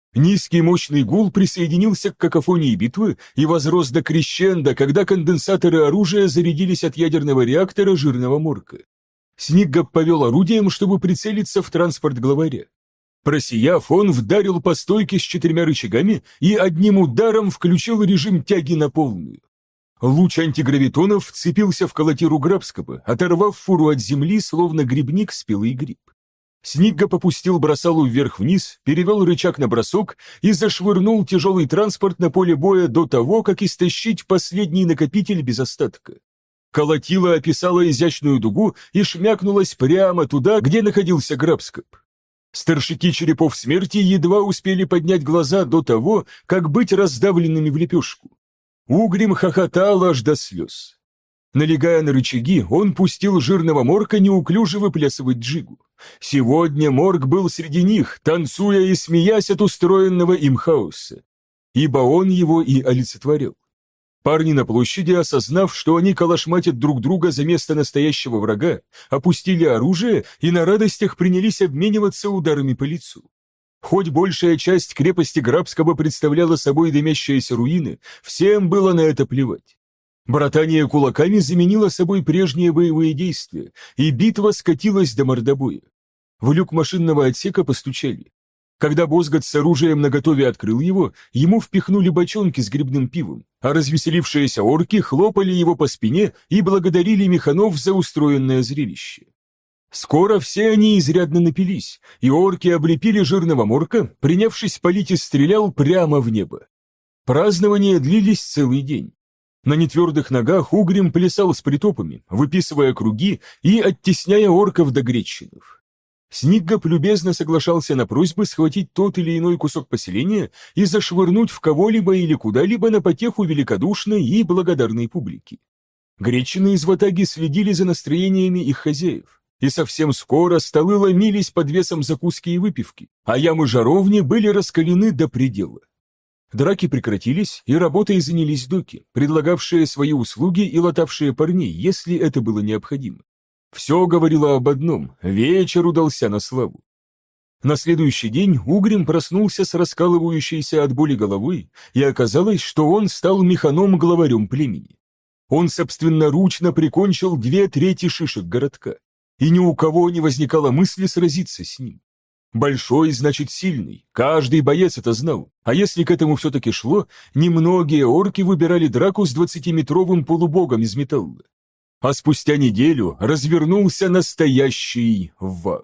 S1: Низкий мощный гул присоединился к какофонии битвы и возрос до крещендо, когда конденсаторы оружия зарядились от ядерного реактора жирного морка. Сниггап повел орудием, чтобы прицелиться в транспорт главаря. Просияв, он вдарил по стойке с четырьмя рычагами и одним ударом включил режим тяги на полную. Луч антигравитонов вцепился в колотиру Грабского, оторвав фуру от земли, словно грибник спелый гриб. Сниггап опустил бросалу вверх-вниз, перевел рычаг на бросок и зашвырнул тяжелый транспорт на поле боя до того, как истощить последний накопитель без остатка. Колотило описало изящную дугу и шмякнулось прямо туда, где находился Грабскап. Старшики черепов смерти едва успели поднять глаза до того, как быть раздавленными в лепешку. Угрим хохотал аж до слез. Налегая на рычаги, он пустил жирного морка неуклюже выплясывать джигу. Сегодня морк был среди них, танцуя и смеясь от устроенного им хаоса. Ибо он его и олицетворял. Парни на площади, осознав, что они калашматят друг друга за место настоящего врага, опустили оружие и на радостях принялись обмениваться ударами по лицу. Хоть большая часть крепости Грабского представляла собой дымящиеся руины, всем было на это плевать. Братание кулаками заменило собой прежние боевые действия, и битва скатилась до мордобоя. В люк машинного отсека постучали. Когда Бозгот с оружием наготове открыл его, ему впихнули бочонки с грибным пивом, а развеселившиеся орки хлопали его по спине и благодарили механов за устроенное зрелище. Скоро все они изрядно напились, и орки облепили жирного морка, принявшись палить из стрелял прямо в небо. Празднования длились целый день. На нетвердых ногах Угрим плясал с притопами, выписывая круги и оттесняя орков до гречинов. Сниггап любезно соглашался на просьбы схватить тот или иной кусок поселения и зашвырнуть в кого-либо или куда-либо на потеху великодушной и благодарной публики. Гречины из ватаги следили за настроениями их хозяев, и совсем скоро столы ломились под весом закуски и выпивки, а ямы жаровни были раскалены до предела. Драки прекратились, и работой занялись доки, предлагавшие свои услуги и латавшие парней, если это было необходимо. Все говорило об одном – вечер удался на славу. На следующий день Угрим проснулся с раскалывающейся от боли головой, и оказалось, что он стал механом-главарем племени. Он собственноручно прикончил две трети шишек городка, и ни у кого не возникало мысли сразиться с ним. Большой значит сильный, каждый боец это знал, а если к этому все-таки шло, немногие орки выбирали драку с двадцатиметровым полубогом из металла. А спустя неделю развернулся настоящий вак.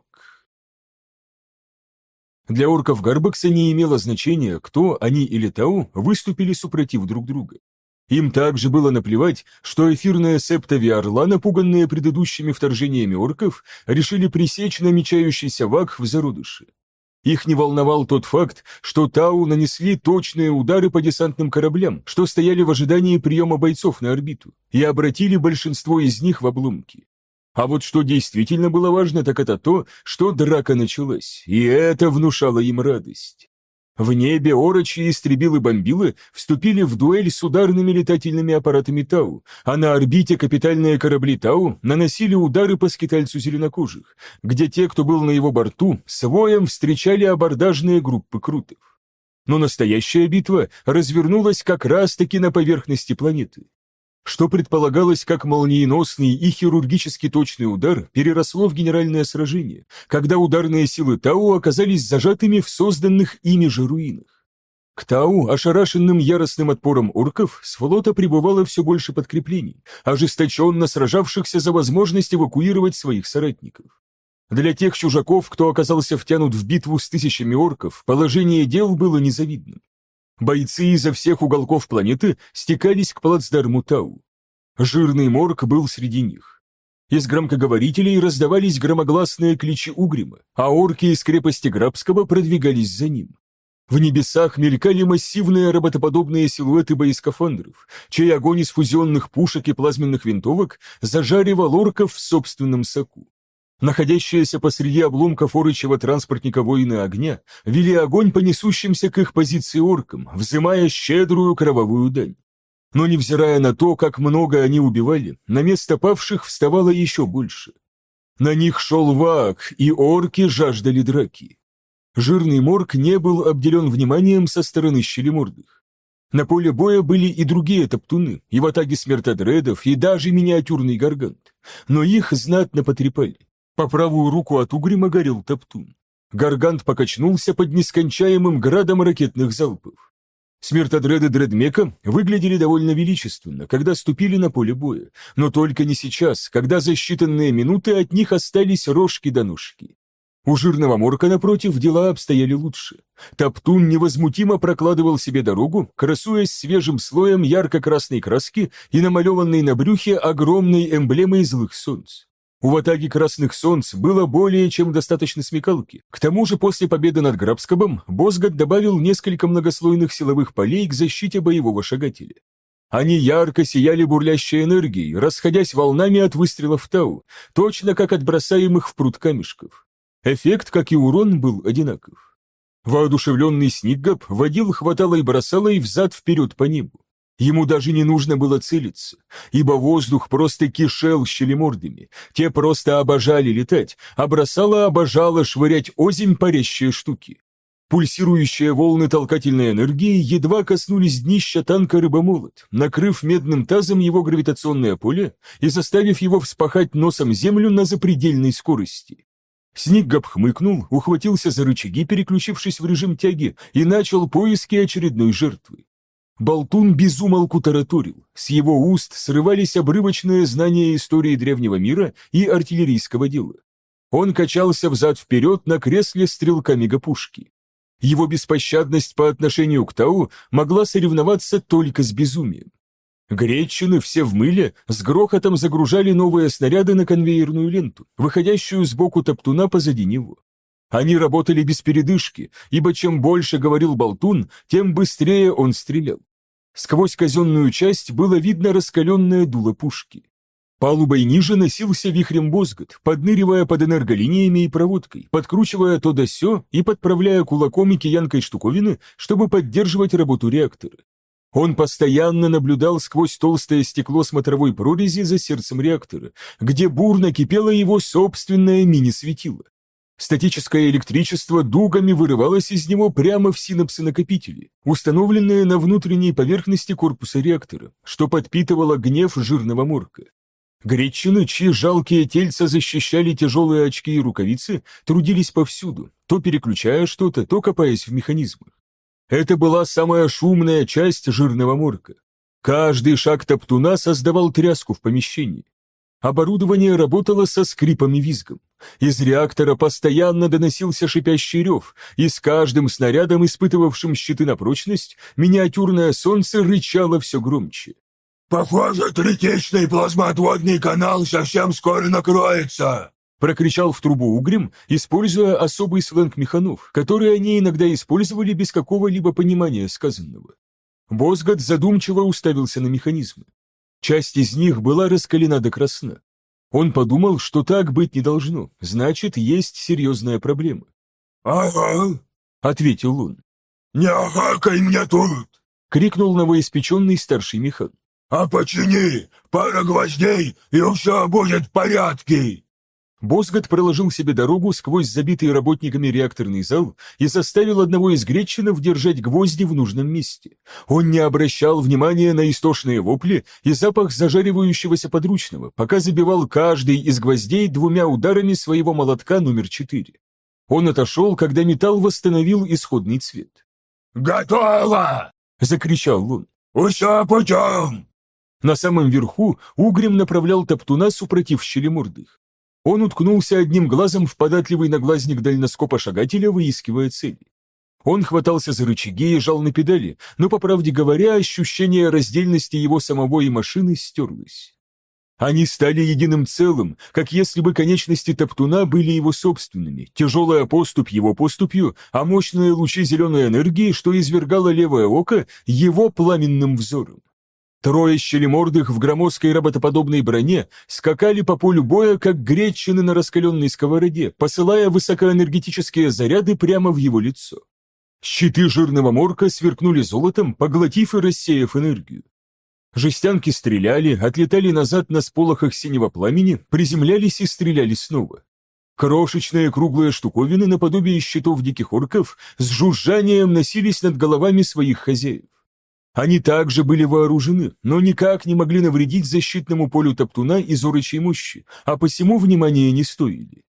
S1: Для орков Гарбекса не имело значения, кто, они или Тау, выступили супротив друг друга. Им также было наплевать, что эфирные септови орла, напуганные предыдущими вторжениями орков, решили пресечь намечающийся вак в зародыше. Их не волновал тот факт, что Тау нанесли точные удары по десантным кораблям, что стояли в ожидании приема бойцов на орбиту, и обратили большинство из них в обломки. А вот что действительно было важно, так это то, что драка началась, и это внушало им радость. В небе орочи, истребилы, бомбилы вступили в дуэль с ударными летательными аппаратами Тау, а на орбите капитальные корабли Тау наносили удары по скитальцу зеленокожих, где те, кто был на его борту, с воем встречали абордажные группы крутов. Но настоящая битва развернулась как раз-таки на поверхности планеты. Что предполагалось как молниеносный и хирургически точный удар, переросло в генеральное сражение, когда ударные силы Тау оказались зажатыми в созданных ими же руинах. К Тау, ошарашенным яростным отпором орков, с флота прибывало все больше подкреплений, ожесточенно сражавшихся за возможность эвакуировать своих соратников. Для тех чужаков, кто оказался втянут в битву с тысячами орков, положение дел было незавидным. Бойцы изо всех уголков планеты стекались к плацдарму Тау. Жирный морк был среди них. Из громкоговорителей раздавались громогласные кличи Угрима, а орки из крепости Грабского продвигались за ним. В небесах мелькали массивные роботоподобные силуэты боескафандров, чей огонь из фузионных пушек и плазменных винтовок зажаривал орков в собственном соку. Находящиеся посреди обломков орычьего транспортника воины огня вели огонь по несущимся к их позиции оркам, взымая щедрую кровавую дань. Но невзирая на то, как много они убивали, на место павших вставало еще больше. На них шел вак, и орки жаждали драки. Жирный морг не был обделен вниманием со стороны щелемордых. На поле боя были и другие топтуны, и в атаке смертодредов, и даже миниатюрный гаргант. Но их знатно потрепали. По правую руку от угрема горел топтун. Гаргант покачнулся под нескончаемым градом ракетных залпов. Смертодреды Дредмека выглядели довольно величественно, когда ступили на поле боя, но только не сейчас, когда за считанные минуты от них остались рожки до ножки. У жирного морка, напротив, дела обстояли лучше. Топтун невозмутимо прокладывал себе дорогу, красуясь свежим слоем ярко-красной краски и намалеванной на брюхе огромной эмблемой злых солнц. У ватаги красных солнц было более чем достаточно смекалки. К тому же после победы над Грабскобом Босгат добавил несколько многослойных силовых полей к защите боевого шагателя. Они ярко сияли бурлящей энергией, расходясь волнами от выстрелов Тау, точно как от бросаемых в пруд камешков. Эффект, как и урон, был одинаков. Воодушевленный Сниггап водил хваталой бросалой взад-вперед по небу. Ему даже не нужно было целиться, ибо воздух просто кишел щелемордами, те просто обожали летать, а бросала обожала швырять озимь парящие штуки. Пульсирующие волны толкательной энергии едва коснулись днища танка рыбомолот, накрыв медным тазом его гравитационное поле и заставив его вспахать носом землю на запредельной скорости. Сниггап хмыкнул, ухватился за рычаги, переключившись в режим тяги, и начал поиски очередной жертвы. Болтун безумолку тараторил, с его уст срывались обрывочные знания истории древнего мира и артиллерийского дела. Он качался взад-вперед на кресле стрелка мегапушки. Его беспощадность по отношению к Тау могла соревноваться только с безумием. Гречины, все в мыле, с грохотом загружали новые снаряды на конвейерную ленту, выходящую сбоку топтуна позади него. Они работали без передышки, ибо чем больше говорил болтун, тем быстрее он стрелял. Сквозь казенную часть было видно раскаленное дуло пушки. Палубой ниже носился вихрем Босгат, подныривая под энерголиниями и проводкой, подкручивая то да сё и подправляя кулаком и киянкой штуковины, чтобы поддерживать работу реактора. Он постоянно наблюдал сквозь толстое стекло смотровой прорези за сердцем реактора, где бурно кипело его собственное мини-светило. Статическое электричество дугами вырывалось из него прямо в синапсы-накопители, установленные на внутренней поверхности корпуса реактора, что подпитывало гнев жирного морка. Гречины, чьи жалкие тельца защищали тяжелые очки и рукавицы, трудились повсюду, то переключая что-то, то копаясь в механизмах. Это была самая шумная часть жирного морка. Каждый шаг топтуна создавал тряску в помещении. Оборудование работало со скрипом и визгом. Из реактора постоянно доносился шипящий рев, и с каждым снарядом, испытывавшим щиты на прочность, миниатюрное солнце рычало все громче.
S2: «Похоже, третичный плазмоотводный канал совсем скоро накроется!»
S1: Прокричал в трубу угрем, используя особый сленг механов, который они иногда использовали без какого-либо понимания сказанного. Босгат задумчиво уставился на механизмы. Часть из них была раскалена до красна. Он подумал, что так быть не должно, значит, есть серьезная проблема.
S2: «Ага»,
S1: — ответил он.
S2: «Не агакай мне тут!»
S1: — крикнул новоиспеченный старший механ.
S2: «А почини! Пара гвоздей, и все будет в порядке!»
S1: Босгат проложил себе дорогу сквозь забитый работниками реакторный зал и заставил одного из гречинов держать гвозди в нужном месте. Он не обращал внимания на истошные вопли и запах зажаривающегося подручного, пока забивал каждый из гвоздей двумя ударами своего молотка номер четыре. Он отошел, когда металл восстановил исходный цвет.
S2: «Готово!» —
S1: закричал он.
S2: «Усё путем!»
S1: На самом верху угрем направлял топтуна супротив щелемордых. Он уткнулся одним глазом в податливый наглазник дальноскопа шагателя, выискивая цели. Он хватался за рычаги и жал на педали, но, по правде говоря, ощущение раздельности его самого и машины стерлось. Они стали единым целым, как если бы конечности топтуна были его собственными, тяжелая поступь его поступью, а мощные лучи зеленой энергии, что извергало левое око, его пламенным взором. Трое щелемордых в громоздкой роботоподобной броне скакали по полю боя, как гречины на раскаленной сковороде, посылая высокоэнергетические заряды прямо в его лицо. Щиты жирного морка сверкнули золотом, поглотив и рассеяв энергию. Жестянки стреляли, отлетали назад на сполохах синего пламени, приземлялись и стреляли снова. Крошечные круглые штуковины наподобие щитов диких орков с жужжанием носились над головами своих хозяев. Они также были вооружены, но никак не могли навредить защитному полю топтуна из орочей мощи, а посему внимания не стоили.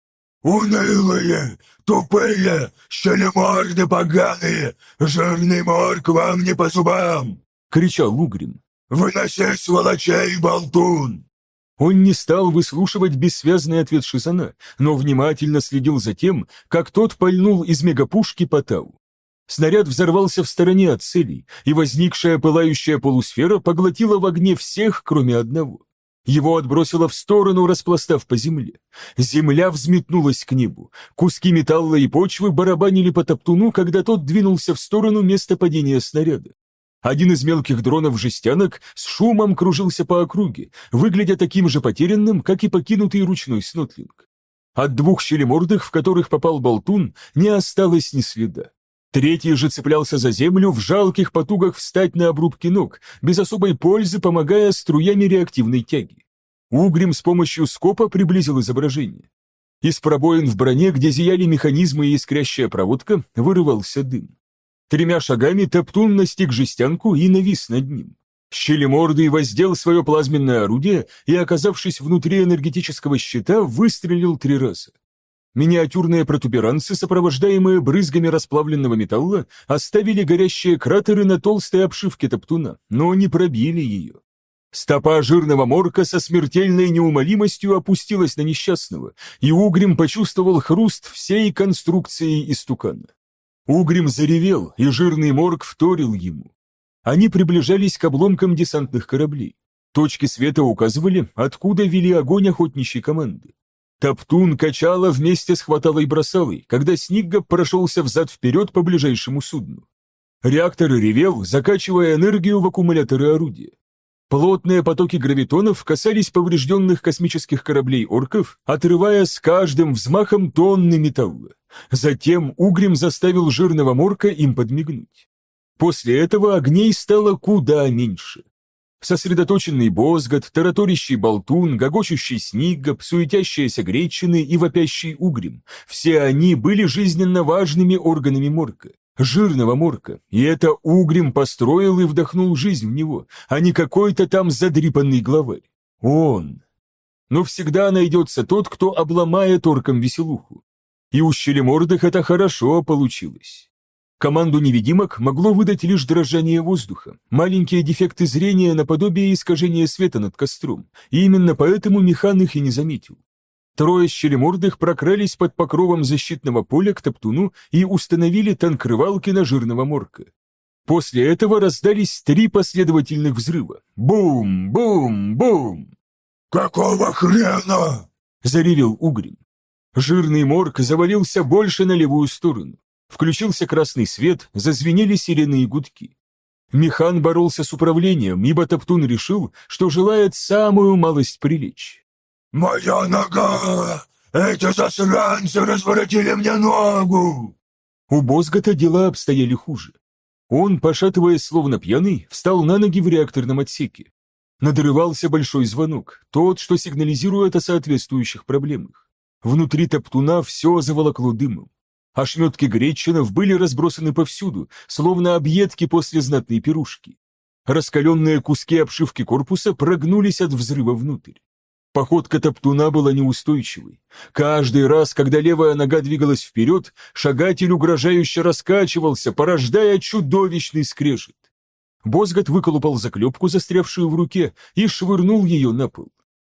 S2: «Унылые, тупые, щелеморды поганые, жирный морк вам не по зубам!» —
S1: кричал Угрим.
S2: «Выноси сволочей, болтун!»
S1: Он не стал выслушивать бессвязный ответ Шизана, но внимательно следил за тем, как тот пальнул из мегапушки по Тау. Снаряд взорвался в стороне от целей, и возникшая пылающая полусфера поглотила в огне всех, кроме одного. Его отбросило в сторону, распластав по земле. Земля взметнулась к небу. Куски металла и почвы барабанили по топтуну, когда тот двинулся в сторону места падения снаряда. Один из мелких дронов-жестянок с шумом кружился по округе, выглядя таким же потерянным, как и покинутый ручной снотлинг. От двух щелемордых, в которых попал болтун, не осталось ни следа. Третий же цеплялся за землю в жалких потугах встать на обрубки ног, без особой пользы помогая струями реактивной тяги. Угрим с помощью скопа приблизил изображение. Из пробоин в броне, где зияли механизмы и искрящая проводка, вырывался дым. Тремя шагами топтун настиг жестянку и навис над ним. Щелемордый воздел свое плазменное орудие и, оказавшись внутри энергетического щита, выстрелил три раза. Миниатюрные протуберанцы, сопровождаемые брызгами расплавленного металла, оставили горящие кратеры на толстой обшивке топтуна, но не пробили ее. Стопа жирного морка со смертельной неумолимостью опустилась на несчастного, и Угрим почувствовал хруст всей конструкции истукана. Угрим заревел, и жирный морк вторил ему. Они приближались к обломкам десантных кораблей. Точки света указывали, откуда вели огонь охотничьей команды. Топтун качало вместе с хваталой-бросалой, когда Снигга прошелся взад-вперед по ближайшему судну. Реактор ревел, закачивая энергию в аккумуляторы орудия. Плотные потоки гравитонов касались поврежденных космических кораблей орков, отрывая с каждым взмахом тонны металла. Затем Угрим заставил жирного морка им подмигнуть. После этого огней стало куда меньше. Сосредоточенный Бозгот, тараторящий болтун, гогочущий Сниггоп, суетящиеся гречины и вопящий Угрим — все они были жизненно важными органами морка, жирного морка, и это Угрим построил и вдохнул жизнь в него, а не какой-то там задрипанный главарь. Он. Но всегда найдется тот, кто обломает оркам веселуху. И у щелемордых это хорошо получилось. Команду невидимок могло выдать лишь дрожание воздуха, маленькие дефекты зрения наподобие искажения света над костром, и именно поэтому Механ их и не заметил. Трое щелемордых прокрались под покровом защитного поля к топтуну и установили танкрывалки на жирного морка. После этого раздались три последовательных взрыва. Бум! Бум! Бум!
S2: «Какого хрена?»
S1: — заревел Угрим. Жирный морк завалился больше на левую сторону. Включился красный свет, зазвенели сирены и гудки. Механ боролся с управлением, ибо топтун решил, что желает самую малость прилечь.
S2: «Моя нога! Эти засранцы разворотили мне ногу!»
S1: У Бозгота дела обстояли хуже. Он, пошатываясь словно пьяный, встал на ноги в реакторном отсеке. Надрывался большой звонок, тот, что сигнализирует о соответствующих проблемах. Внутри топтуна все заволокло дымом. Ошметки гречинов были разбросаны повсюду, словно объедки после знатной пирушки. Раскаленные куски обшивки корпуса прогнулись от взрыва внутрь. Походка топтуна была неустойчивой. Каждый раз, когда левая нога двигалась вперед, шагатель угрожающе раскачивался, порождая чудовищный скрежет. Бозгот выколупал заклепку, застрявшую в руке, и швырнул ее на пол.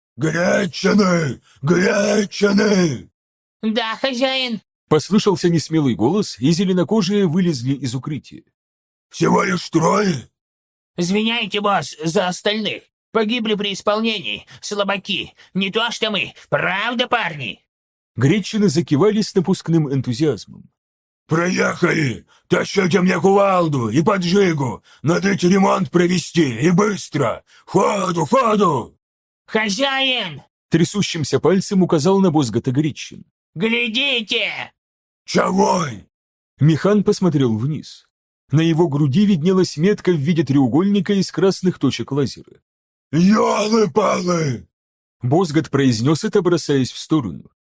S2: «Гречины! Гречины!»
S4: «Да, хозяин!»
S1: Послышался несмелый голос, и зеленокожие вылезли из укрытия.
S2: «Всего лишь трое?»
S4: «Извиняйте, босс, за остальных. Погибли при исполнении. Слабаки. Не то что мы. Правда, парни?»
S1: Гречины закивали с напускным энтузиазмом.
S2: «Проехали! Тащите мне кувалду и поджигу! Надо ведь ремонт провести, и быстро! Ходу, ходу!»
S4: «Хозяин!»
S1: Трясущимся пальцем указал на Бозгота Гречин.
S4: «Глядите!»
S2: «Чего?»
S1: Механ посмотрел вниз. На его груди виднелась метка в виде треугольника из красных точек лазера.
S2: «Ёлы-палы!»
S1: Бозгот произнес это, бросаясь в сторону.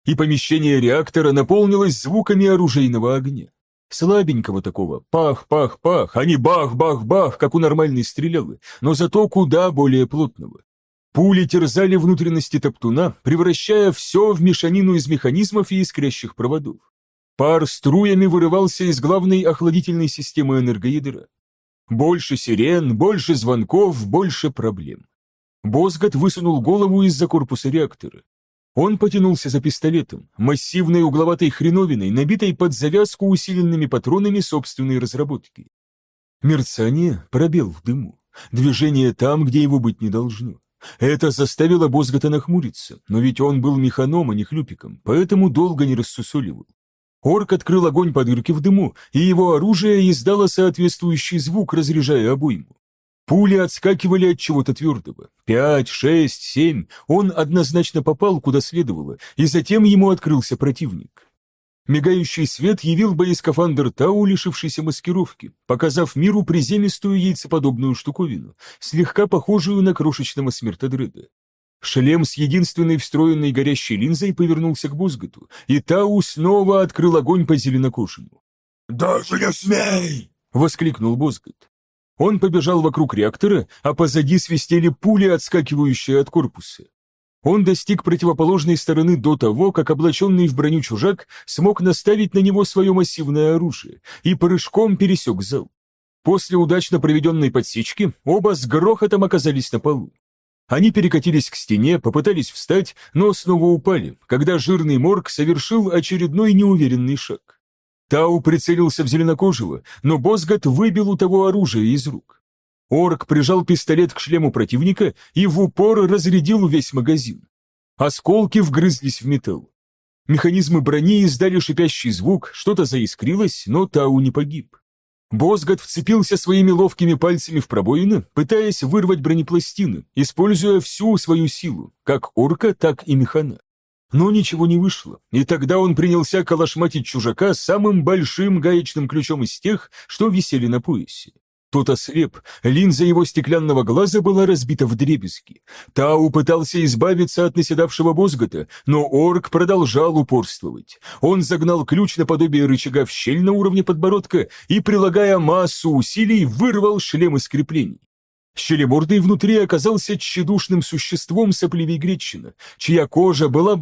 S1: и помещение реактора наполнилось звуками оружейного огня. Слабенького такого, пах-пах-пах, а не бах-бах-бах, как у нормальной стрелялы, но зато куда более плотного. Пули терзали внутренности топтуна, превращая все в мешанину из механизмов и искрящих проводов. Пар струями вырывался из главной охладительной системы энергоядра. Больше сирен, больше звонков, больше проблем. Босгот высунул голову из-за корпуса реактора. Он потянулся за пистолетом, массивной угловатой хреновиной, набитой под завязку усиленными патронами собственной разработки. Мерцание, пробел в дыму, движение там, где его быть не должно. Это заставило Босгота нахмуриться, но ведь он был механом, а не хлюпиком, поэтому долго не рассусоливал. Орк открыл огонь по дырке в дыму, и его оружие издало соответствующий звук, разряжая обойму. Пули отскакивали от чего-то твердого. Пять, шесть, семь. Он однозначно попал, куда следовало, и затем ему открылся противник. Мигающий свет явил боескафандр Тау, лишившийся маскировки, показав миру приземистую яйцеподобную штуковину, слегка похожую на крошечного смертодреда. Шлем с единственной встроенной горящей линзой повернулся к Босготу, и Тау снова открыл огонь по зеленокожему.
S2: «Даже не смей!»
S1: — воскликнул Босгот. Он побежал вокруг реактора, а позади свистели пули, отскакивающие от корпуса. Он достиг противоположной стороны до того, как облаченный в броню чужак смог наставить на него свое массивное оружие, и прыжком пересек зал. После удачно проведенной подсечки оба с грохотом оказались на полу. Они перекатились к стене, попытались встать, но снова упали, когда жирный морг совершил очередной неуверенный шаг. Тау прицелился в зеленокожего, но Босгот выбил у того оружие из рук. Орк прижал пистолет к шлему противника и в упор разрядил весь магазин. Осколки вгрызлись в металл. Механизмы брони издали шипящий звук, что-то заискрилось, но Тау не погиб. Босгот вцепился своими ловкими пальцами в пробоины, пытаясь вырвать бронепластины, используя всю свою силу, как орка, так и механа. Но ничего не вышло, и тогда он принялся калашматить чужака самым большим гаечным ключом из тех, что висели на поясе. Тот ослеп, линза его стеклянного глаза была разбита вдребезги. Тау пытался избавиться от наседавшего Босгота, но орк продолжал упорствовать. Он загнал ключ наподобие рычага в щель на уровне подбородка и, прилагая массу усилий, вырвал шлем из креплений. Щелебордый внутри оказался тщедушным существом сопливей Гречина, чья кожа была